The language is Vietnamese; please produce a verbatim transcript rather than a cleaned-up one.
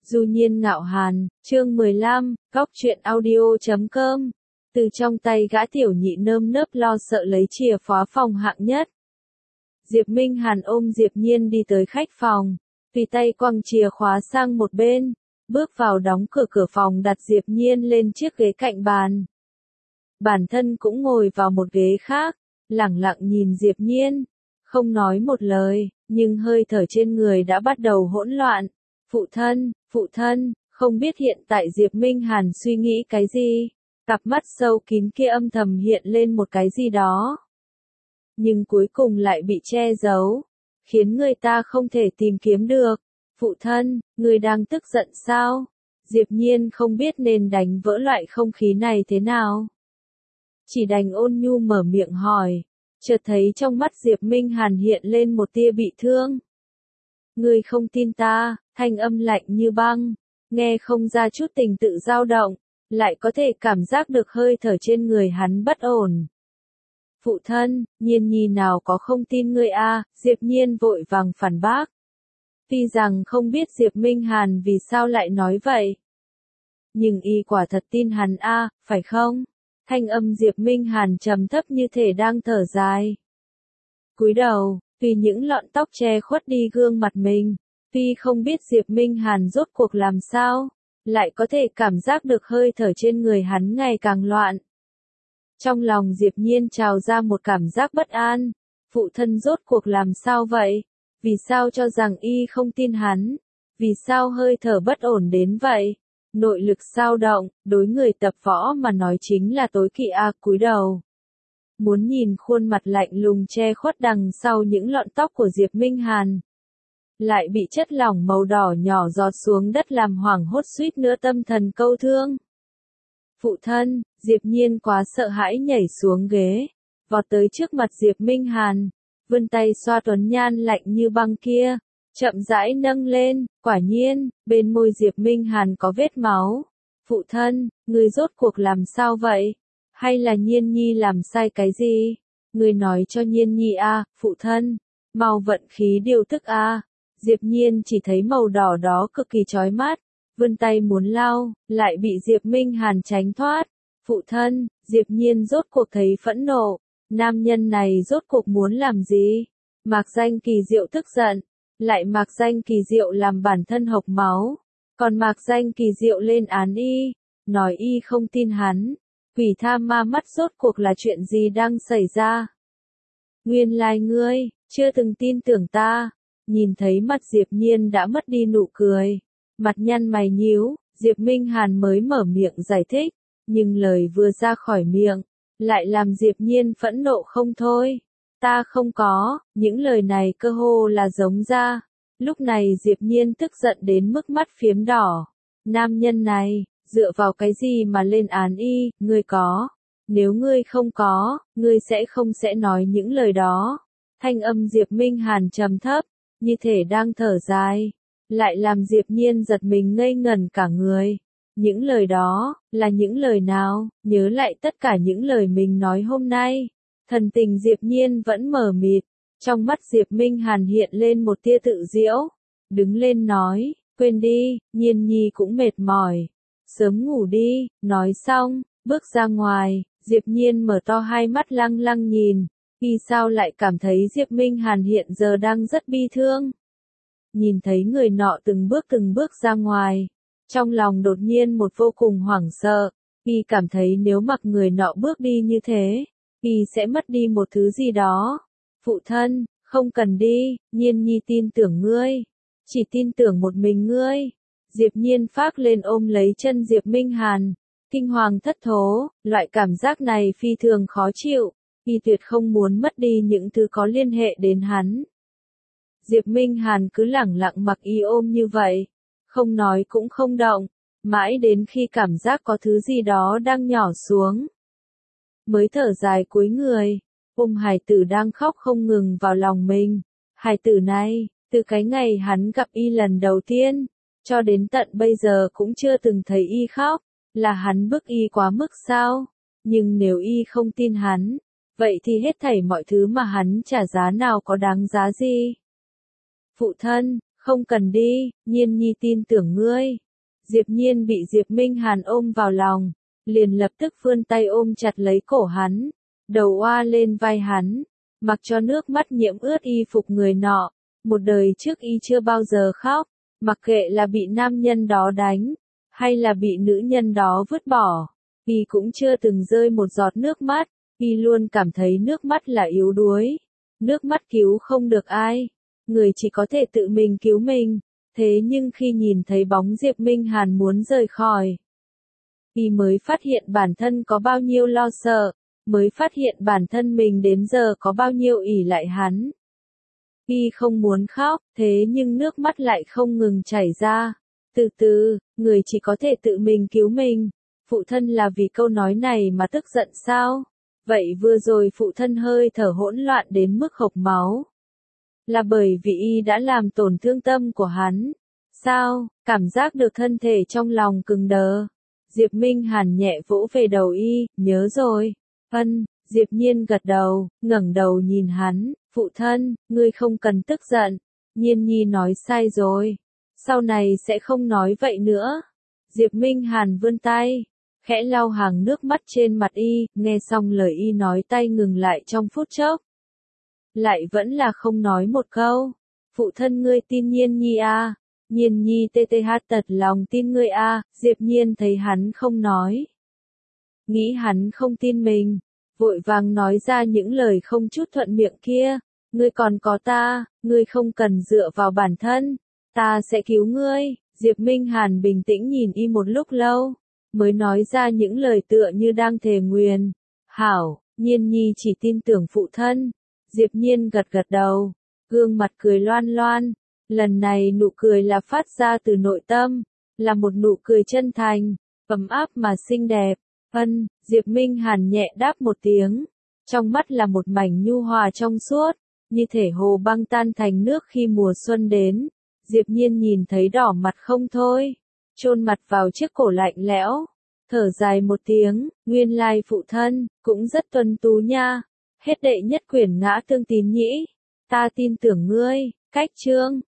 Du Nhiên Ngạo Hàn, chương mười lăm, góc truyện audio chấm com. Từ trong tay gã tiểu nhị nơm nớp lo sợ lấy chìa khóa phòng hạng nhất. Diệp Minh Hàn ôm Diệp Nhiên đi tới khách phòng, tùy tay quăng chìa khóa sang một bên, bước vào đóng cửa cửa phòng, đặt Diệp Nhiên lên chiếc ghế cạnh bàn. Bản thân cũng ngồi vào một ghế khác, lẳng lặng nhìn Diệp Nhiên, không nói một lời, nhưng hơi thở trên người đã bắt đầu hỗn loạn. Phụ thân, phụ thân, không biết hiện tại Diệp Minh Hàn suy nghĩ cái gì, cặp mắt sâu kín kia âm thầm hiện lên một cái gì đó. Nhưng cuối cùng lại bị che giấu, khiến người ta không thể tìm kiếm được. Phụ thân, người đang tức giận sao? Diệp Nhiên không biết nên đánh vỡ loại không khí này thế nào. Chỉ đành ôn nhu mở miệng hỏi, chợt thấy trong mắt Diệp Minh Hàn hiện lên một tia bị thương. Ngươi không tin ta, thanh âm lạnh như băng, nghe không ra chút tình tự dao động, lại có thể cảm giác được hơi thở trên người hắn bất ổn. Phụ thân, Nhiên nhi nào có không tin ngươi a? À, Diệp Nhiên vội vàng phản bác. Tuy rằng không biết Diệp Minh Hàn vì sao lại nói vậy, nhưng y quả thật tin hắn a, à, phải không? Thanh âm Diệp Minh Hàn trầm thấp như thể đang thở dài. Cúi đầu, vì những lọn tóc che khuất đi gương mặt mình, tuy không biết Diệp Minh Hàn rốt cuộc làm sao, lại có thể cảm giác được hơi thở trên người hắn ngày càng loạn. Trong lòng Diệp Nhiên trào ra một cảm giác bất an, phụ thân rốt cuộc làm sao vậy? Vì sao cho rằng y không tin hắn? Vì sao hơi thở bất ổn đến vậy? Nội lực dao động, đối người tập võ mà nói chính là tối kỵ a. Cúi đầu, muốn nhìn khuôn mặt lạnh lùng che khuất đằng sau những lọn tóc của Diệp Minh Hàn, lại bị chất lỏng màu đỏ nhỏ giọt xuống đất làm hoảng hốt suýt nữa tâm thần câu thương. Phụ thân, Diệp Nhiên quá sợ hãi nhảy xuống ghế, vọt tới trước mặt Diệp Minh Hàn, vươn tay xoa tuấn nhan lạnh như băng kia, chậm rãi nâng lên, quả nhiên, bên môi Diệp Minh Hàn có vết máu. Phụ thân, người rốt cuộc làm sao vậy? Hay là Nhiên nhi làm sai cái gì? Người nói cho Nhiên nhi a, à, phụ thân, mau vận khí điều tức a. À. Diệp Nhiên chỉ thấy màu đỏ đó cực kỳ chói mắt, vươn tay muốn lau, lại bị Diệp Minh Hàn tránh thoát. Phụ thân, Diệp Nhiên rốt cuộc thấy phẫn nộ, nam nhân này rốt cuộc muốn làm gì? Mạc Danh Kỳ Diệu tức giận, lại Mạc Danh Kỳ Diệu làm bản thân hộc máu, còn Mạc Danh Kỳ Diệu lên án y, nói y không tin hắn. Quỷ tham ma mắt rốt cuộc là chuyện gì đang xảy ra? Nguyên lai ngươi, chưa từng tin tưởng ta. Nhìn thấy mặt Diệp Nhiên đã mất đi nụ cười, mặt nhăn mày nhíu, Diệp Minh Hàn mới mở miệng giải thích, nhưng lời vừa ra khỏi miệng, lại làm Diệp Nhiên phẫn nộ không thôi. Ta không có, những lời này cơ hồ là giống ra. Lúc này Diệp Nhiên tức giận đến mức mắt phiếm đỏ. Nam nhân này, dựa vào cái gì mà lên án y, ngươi có. Nếu ngươi không có, ngươi sẽ không sẽ nói những lời đó. Thanh âm Diệp Minh Hàn trầm thấp, như thể đang thở dài, lại làm Diệp Nhiên giật mình ngây ngẩn cả người. Những lời đó, là những lời nào? Nhớ lại tất cả những lời mình nói hôm nay. Thần tình Diệp Nhiên vẫn mờ mịt, trong mắt Diệp Minh Hàn hiện lên một tia tự giễu. Đứng lên nói, quên đi, Nhiên nhi cũng mệt mỏi. Sớm ngủ đi, nói xong, bước ra ngoài, Diệp Nhiên mở to hai mắt lăng lăng nhìn. Vì sao lại cảm thấy Diệp Minh Hàn hiện giờ đang rất bi thương? Nhìn thấy người nọ từng bước từng bước ra ngoài, trong lòng đột nhiên một vô cùng hoảng sợ. Y cảm thấy nếu mặc người nọ bước đi như thế, Y sẽ mất đi một thứ gì đó. Phụ thân, không cần đi, Nhiên nhi tin tưởng ngươi. Chỉ tin tưởng một mình ngươi. Diệp Nhiên phác lên ôm lấy chân Diệp Minh Hàn, kinh hoàng thất thố, loại cảm giác này phi thường khó chịu. Y tuyệt không muốn mất đi những thứ có liên hệ đến hắn. Diệp Minh Hàn cứ lẳng lặng mặc y ôm như vậy, không nói cũng không động, mãi đến khi cảm giác có thứ gì đó đang nhỏ xuống, mới thở dài cúi người, ôm hài tử đang khóc không ngừng vào lòng mình. Hài tử này, từ cái ngày hắn gặp y lần đầu tiên, cho đến tận bây giờ cũng chưa từng thấy y khóc, là hắn bức y quá mức sao? Nhưng nếu y không tin hắn, vậy thì hết thảy mọi thứ mà hắn trả giá nào có đáng giá gì? Phụ thân, Không cần đi, Nhiên Nhi tin tưởng ngươi. Diệp Nhiên bị Diệp Minh Hàn ôm vào lòng, liền lập tức vươn tay ôm chặt lấy cổ hắn, đầu oa lên vai hắn, mặc cho nước mắt nhiễm ướt y phục người nọ. Một đời trước y chưa bao giờ khóc, mặc kệ là bị nam nhân đó đánh, hay là bị nữ nhân đó vứt bỏ, y cũng chưa từng rơi một giọt nước mắt, y luôn cảm thấy nước mắt là yếu đuối, nước mắt cứu không được ai, người chỉ có thể tự mình cứu mình. Thế nhưng khi nhìn thấy bóng Diệp Minh Hàn muốn rời khỏi, y mới phát hiện bản thân có bao nhiêu lo sợ, mới phát hiện bản thân mình đến giờ có bao nhiêu ỷ lại hắn. Y không muốn khóc, thế nhưng nước mắt lại không ngừng chảy ra. Từ từ, người chỉ có thể tự mình cứu mình. Phụ thân là vì câu nói này mà tức giận sao? Vậy vừa rồi phụ thân hơi thở hỗn loạn đến mức hộc máu, là bởi vì y đã làm tổn thương tâm của hắn. Sao? Cảm giác được thân thể trong lòng cứng đờ. Diệp Minh Hàn nhẹ vỗ về đầu y, nhớ rồi. Ân, Diệp Nhiên gật đầu, ngẩng đầu nhìn hắn, phụ thân, ngươi không cần tức giận. Nhiên Nhi nói sai rồi. Sau này sẽ không nói vậy nữa. Diệp Minh Hàn vươn tay, khẽ lau hàng nước mắt trên mặt y, nghe xong lời y nói tay ngừng lại trong phút chốc. Lại vẫn là không nói một câu. Phụ thân ngươi tin Nhiên Nhi à? Nhiên Nhi tê tê hát tật lòng tin ngươi à? Diệp Nhiên thấy hắn không nói, nghĩ hắn không tin mình, vội vàng nói ra những lời không chút thuận miệng kia. Ngươi còn có ta, ngươi không cần dựa vào bản thân, ta sẽ cứu ngươi. Diệp Minh Hàn bình tĩnh nhìn y một lúc lâu, mới nói ra những lời tựa như đang thề nguyền. Hảo, Nhiên Nhi chỉ tin tưởng phụ thân. Diệp Nhiên gật gật đầu, gương mặt cười loan loan. Lần này nụ cười là phát ra từ nội tâm, là một nụ cười chân thành, ấm áp mà xinh đẹp. Ân, Diệp Minh Hàn nhẹ đáp một tiếng, trong mắt là một mảnh nhu hòa trong suốt, như thể hồ băng tan thành nước khi mùa xuân đến. Diệp Nhiên nhìn thấy đỏ mặt không thôi, chôn mặt vào chiếc cổ lạnh lẽo, thở dài một tiếng, nguyên lai phụ thân, cũng rất tuân tú nha. Hết đệ nhất quyển Ngã Tương Tín Nhĩ, ta tin tưởng ngươi. Cách chương